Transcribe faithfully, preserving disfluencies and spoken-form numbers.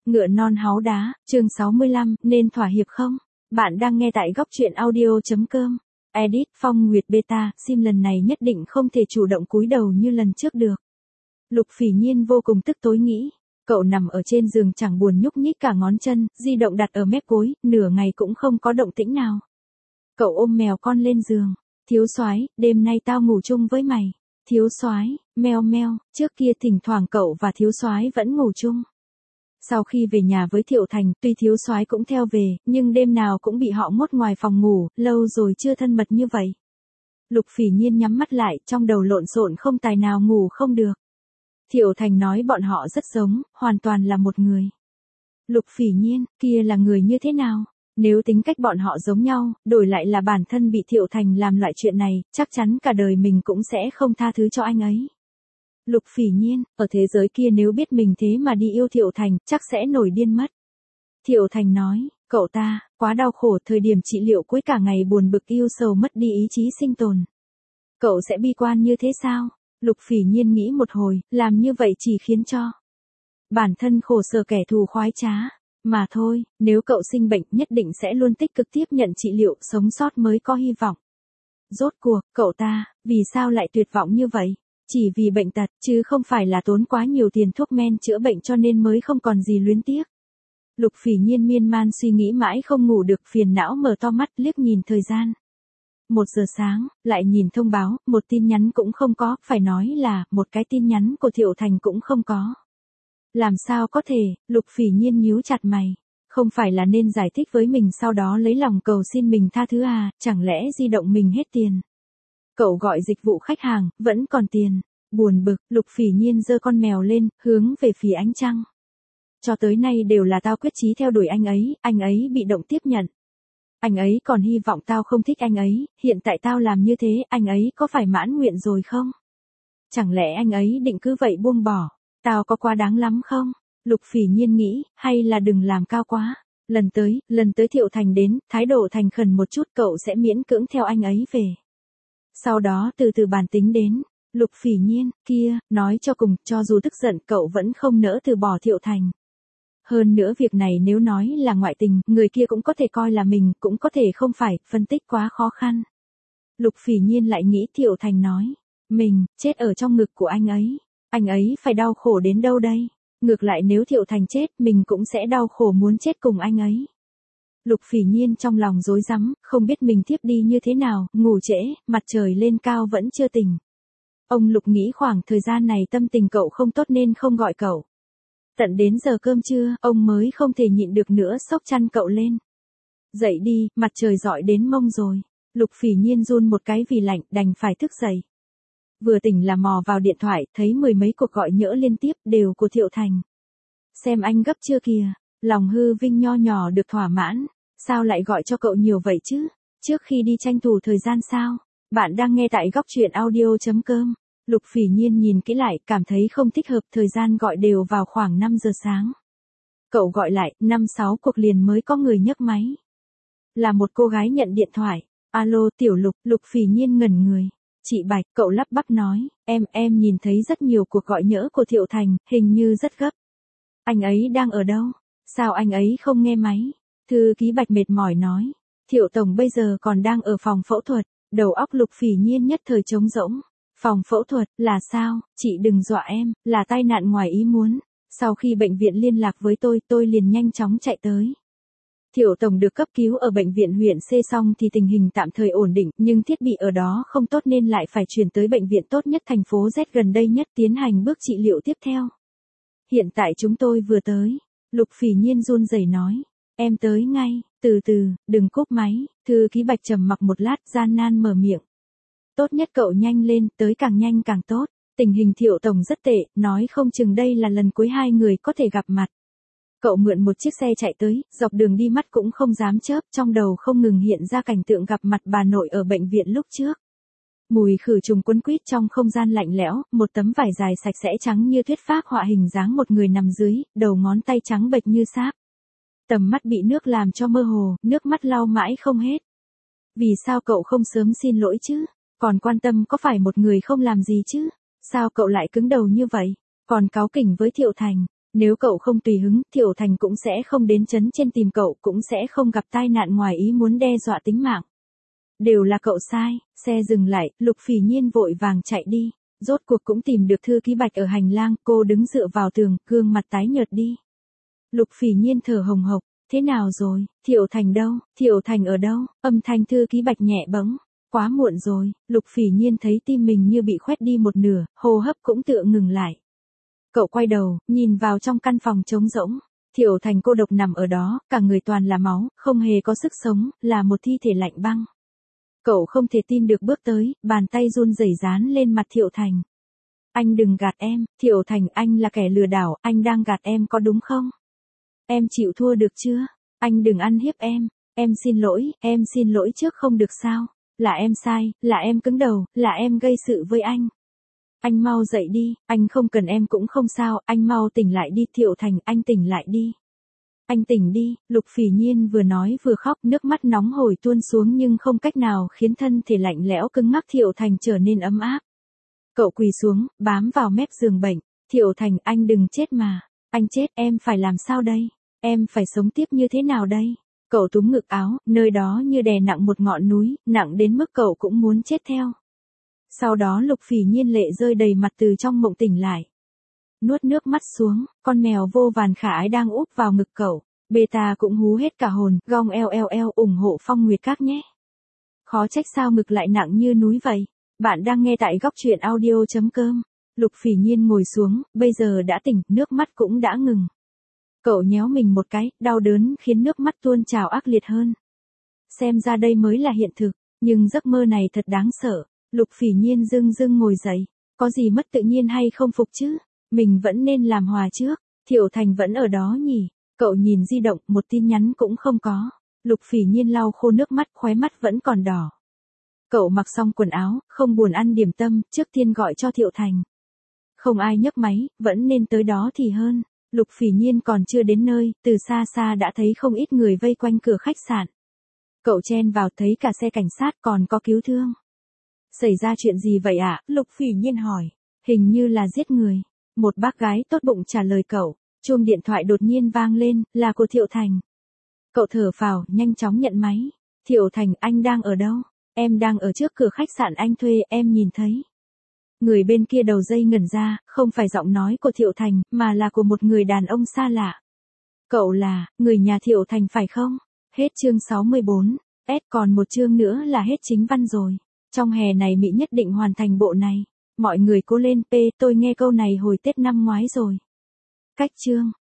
Ngựa non háu đá, chương sáu mươi lăm, nên thỏa hiệp không? Bạn đang nghe tại góc truyện audio.com. Edit Phong Nguyệt Beta, sim lần này nhất định không thể chủ động cúi đầu như lần trước được. Lục Phỉ Nhiên vô cùng tức tối nghĩ. Cậu nằm ở trên giường chẳng buồn nhúc nhích cả ngón chân, di động đặt ở mép gối, nửa ngày cũng không có động tĩnh nào. Cậu ôm mèo con lên giường. Thiếu soái, đêm nay tao ngủ chung với mày. Thiếu soái, meo meo, trước kia thỉnh thoảng cậu và thiếu soái vẫn ngủ chung. Sau khi về nhà với Thiệu Thành, tuy thiếu soái cũng theo về, nhưng đêm nào cũng bị họ nhốt ngoài phòng ngủ, lâu rồi chưa thân mật như vậy. Lục Phỉ Nhiên nhắm mắt lại, trong đầu lộn xộn không tài nào ngủ không được. Thiệu Thành nói bọn họ rất giống, hoàn toàn là một người. Lục Phỉ Nhiên, kia là người như thế nào? Nếu tính cách bọn họ giống nhau, đổi lại là bản thân bị Thiệu Thành làm loại chuyện này, chắc chắn cả đời mình cũng sẽ không tha thứ cho anh ấy. Lục Phỉ Nhiên, ở thế giới kia nếu biết mình thế mà đi yêu Thiệu Thành, chắc sẽ nổi điên mất. Thiệu Thành nói, cậu ta, quá đau khổ thời điểm trị liệu cuối cả ngày buồn bực yêu sầu mất đi ý chí sinh tồn. Cậu sẽ bi quan như thế sao? Lục Phỉ Nhiên nghĩ một hồi, làm như vậy chỉ khiến cho bản thân khổ sở kẻ thù khoái trá. Mà thôi, nếu cậu sinh bệnh nhất định sẽ luôn tích cực tiếp nhận trị liệu, sống sót mới có hy vọng. Rốt cuộc, cậu ta, vì sao lại tuyệt vọng như vậy? Chỉ vì bệnh tật, chứ không phải là tốn quá nhiều tiền thuốc men chữa bệnh cho nên mới không còn gì luyến tiếc. Lục Phỉ Nhiên miên man suy nghĩ mãi không ngủ được, phiền não mở to mắt liếc nhìn thời gian. Một giờ sáng, lại nhìn thông báo, một tin nhắn cũng không có, phải nói là, một cái tin nhắn của Thiệu Thành cũng không có. Làm sao có thể, Lục Phỉ Nhiên nhíu chặt mày. Không phải là nên giải thích với mình sau đó lấy lòng cầu xin mình tha thứ à, chẳng lẽ di động mình hết tiền. Cậu gọi dịch vụ khách hàng, vẫn còn tiền. Buồn bực, Lục Phỉ Nhiên giơ con mèo lên, hướng về phía ánh trăng. Cho tới nay đều là tao quyết chí theo đuổi anh ấy, anh ấy bị động tiếp nhận. Anh ấy còn hy vọng tao không thích anh ấy, hiện tại tao làm như thế, anh ấy có phải mãn nguyện rồi không? Chẳng lẽ anh ấy định cứ vậy buông bỏ? Tao có quá đáng lắm không? Lục Phỉ Nhiên nghĩ, hay là đừng làm cao quá. Lần tới, lần tới Thiệu Thành đến, thái độ thành khẩn một chút cậu sẽ miễn cưỡng theo anh ấy về. Sau đó từ từ bàn tính đến. Lục Phỉ Nhiên, kia, nói cho cùng, cho dù tức giận cậu vẫn không nỡ từ bỏ Thiệu Thành. Hơn nữa việc này nếu nói là ngoại tình, người kia cũng có thể coi là mình, cũng có thể không phải, phân tích quá khó khăn. Lục Phỉ Nhiên lại nghĩ Thiệu Thành nói, mình, chết ở trong ngực của anh ấy. Anh ấy phải đau khổ đến đâu đây? Ngược lại nếu Thiệu Thành chết, mình cũng sẽ đau khổ muốn chết cùng anh ấy. Lục Phỉ Nhiên trong lòng rối rắm, không biết mình tiếp đi như thế nào, ngủ trễ, mặt trời lên cao vẫn chưa tỉnh. Ông Lục nghĩ khoảng thời gian này tâm tình cậu không tốt nên không gọi cậu. Tận đến giờ cơm trưa, ông mới không thể nhịn được nữa xốc chăn cậu lên. Dậy đi, mặt trời rọi đến mông rồi. Lục Phỉ Nhiên run một cái vì lạnh, đành phải thức dậy. Vừa tỉnh là mò vào điện thoại, thấy mười mấy cuộc gọi nhỡ liên tiếp, đều của Thiệu Thành. Xem anh gấp chưa kìa, lòng hư vinh nho nhỏ được thỏa mãn, sao lại gọi cho cậu nhiều vậy chứ? Trước khi đi tranh thủ thời gian sao? Bạn đang nghe tại góc truyện audio.com. Lục Phỉ Nhiên nhìn kỹ lại, cảm thấy không thích hợp, thời gian gọi đều vào khoảng năm giờ sáng. Cậu gọi lại, năm sáu cuộc liền mới có người nhấc máy. Là một cô gái nhận điện thoại. Alo Tiểu Lục, Lục Phỉ Nhiên ngẩn người. Chị Bạch, cậu lắp bắp nói, em, em nhìn thấy rất nhiều cuộc gọi nhỡ của Thiệu Thành, hình như rất gấp. Anh ấy đang ở đâu? Sao anh ấy không nghe máy? Thư ký Bạch mệt mỏi nói, Thiệu Tổng bây giờ còn đang ở phòng phẫu thuật. Đầu óc Lục Phỉ Nhiên nhất thời trống rỗng. Phòng phẫu thuật, là sao? Chị đừng dọa em, là tai nạn ngoài ý muốn. Sau khi bệnh viện liên lạc với tôi, tôi liền nhanh chóng chạy tới. Thiệu Tổng được cấp cứu ở bệnh viện huyện C xong thì tình hình tạm thời ổn định, nhưng thiết bị ở đó không tốt nên lại phải chuyển tới bệnh viện tốt nhất thành phố Z gần đây nhất tiến hành bước trị liệu tiếp theo. Hiện tại chúng tôi vừa tới. Lục Phỉ Nhiên run rẩy nói. Em tới ngay, từ từ, đừng cúp máy. Thư ký Bạch trầm mặc một lát gian nan mở miệng. Tốt nhất cậu nhanh lên, tới càng nhanh càng tốt. Tình hình Thiệu Tổng rất tệ, nói không chừng đây là lần cuối hai người có thể gặp mặt. Cậu mượn một chiếc xe chạy tới, dọc đường đi mắt cũng không dám chớp, trong đầu không ngừng hiện ra cảnh tượng gặp mặt bà nội ở bệnh viện lúc trước. Mùi khử trùng quấn quýt trong không gian lạnh lẽo, một tấm vải dài sạch sẽ trắng như tuyết phác họa hình dáng một người nằm dưới, đầu ngón tay trắng bệch như sáp. Tầm mắt bị nước làm cho mơ hồ, nước mắt lau mãi không hết. Vì sao cậu không sớm xin lỗi chứ? Còn quan tâm có phải một người không làm gì chứ? Sao cậu lại cứng đầu như vậy? Còn cáu kỉnh với Thiệu Thành? Nếu cậu không tùy hứng, Thiệu Thành cũng sẽ không đến trấn trên tìm cậu, cũng sẽ không gặp tai nạn ngoài ý muốn đe dọa tính mạng. Đều là cậu sai, xe dừng lại, Lục Phỉ Nhiên vội vàng chạy đi. Rốt cuộc cũng tìm được thư ký Bạch ở hành lang, cô đứng dựa vào tường, gương mặt tái nhợt đi. Lục Phỉ Nhiên thở hồng hộc, thế nào rồi, Thiệu Thành đâu, Thiệu Thành ở đâu, âm thanh thư ký Bạch nhẹ bẫng. Quá muộn rồi, Lục Phỉ Nhiên thấy tim mình như bị khoét đi một nửa, hô hấp cũng tựa ngừng lại. Cậu quay đầu, nhìn vào trong căn phòng trống rỗng. Thiệu Thành cô độc nằm ở đó, cả người toàn là máu, không hề có sức sống, là một thi thể lạnh băng. Cậu không thể tin được bước tới, bàn tay run rẩy dán lên mặt Thiệu Thành. Anh đừng gạt em, Thiệu Thành, anh là kẻ lừa đảo, anh đang gạt em có đúng không? Em chịu thua được chưa? Anh đừng ăn hiếp em, em xin lỗi, em xin lỗi trước không được sao? Là em sai, là em cứng đầu, là em gây sự với anh. Anh mau dậy đi, anh không cần em cũng không sao, anh mau tỉnh lại đi Thiệu Thành, anh tỉnh lại đi. Anh tỉnh đi, Lục Phỉ Nhiên vừa nói vừa khóc, nước mắt nóng hổi tuôn xuống nhưng không cách nào khiến thân thể lạnh lẽo cứng ngắc Thiệu Thành trở nên ấm áp. Cậu quỳ xuống, bám vào mép giường bệnh, Thiệu Thành, anh đừng chết mà, anh chết em phải làm sao đây, em phải sống tiếp như thế nào đây? Cậu túm ngực áo, nơi đó như đè nặng một ngọn núi, nặng đến mức cậu cũng muốn chết theo. Sau đó Lục Phỉ Nhiên lệ rơi đầy mặt từ trong mộng tỉnh lại. Nuốt nước mắt xuống, con mèo vô vàn khả ái đang úp vào ngực cậu. Beta cũng hú hết cả hồn, gong eo eo eo ủng hộ Phong Nguyệt Các nhé. Khó trách sao ngực lại nặng như núi vậy. Bạn đang nghe tại góc truyện audio chấm com. Lục Phỉ Nhiên ngồi xuống, bây giờ đã tỉnh, nước mắt cũng đã ngừng. Cậu nhéo mình một cái, đau đớn khiến nước mắt tuôn trào ác liệt hơn. Xem ra đây mới là hiện thực, nhưng giấc mơ này thật đáng sợ. Lục Phỉ Nhiên dưng dưng ngồi dậy, có gì mất tự nhiên hay không phục chứ? Mình vẫn nên làm hòa trước, Thiệu Thành vẫn ở đó nhỉ? Cậu nhìn di động, một tin nhắn cũng không có. Lục Phỉ Nhiên lau khô nước mắt, khóe mắt vẫn còn đỏ. Cậu mặc xong quần áo, không buồn ăn điểm tâm, trước tiên gọi cho Thiệu Thành. Không ai nhấc máy, vẫn nên tới đó thì hơn. Lục Phỉ Nhiên còn chưa đến nơi, từ xa xa đã thấy không ít người vây quanh cửa khách sạn. Cậu chen vào thấy cả xe cảnh sát còn có cứu thương. Xảy ra chuyện gì vậy ạ? À? Lục Phỉ Nhiên hỏi. Hình như là giết người. Một bác gái tốt bụng trả lời cậu. Chuông điện thoại đột nhiên vang lên, là của Thiệu Thành. Cậu thở phào, nhanh chóng nhận máy. Thiệu Thành, anh đang ở đâu? Em đang ở trước cửa khách sạn anh thuê, em nhìn thấy. Người bên kia đầu dây ngẩn ra, không phải giọng nói của Thiệu Thành, mà là của một người đàn ông xa lạ. Cậu là, người nhà Thiệu Thành phải không? Hết chương sáu mươi bốn, S còn một chương nữa là hết chính văn rồi. Trong hè này Mỹ nhất định hoàn thành bộ này. Mọi người cố lên, P, tôi nghe câu này hồi Tết năm ngoái rồi. Cách chương.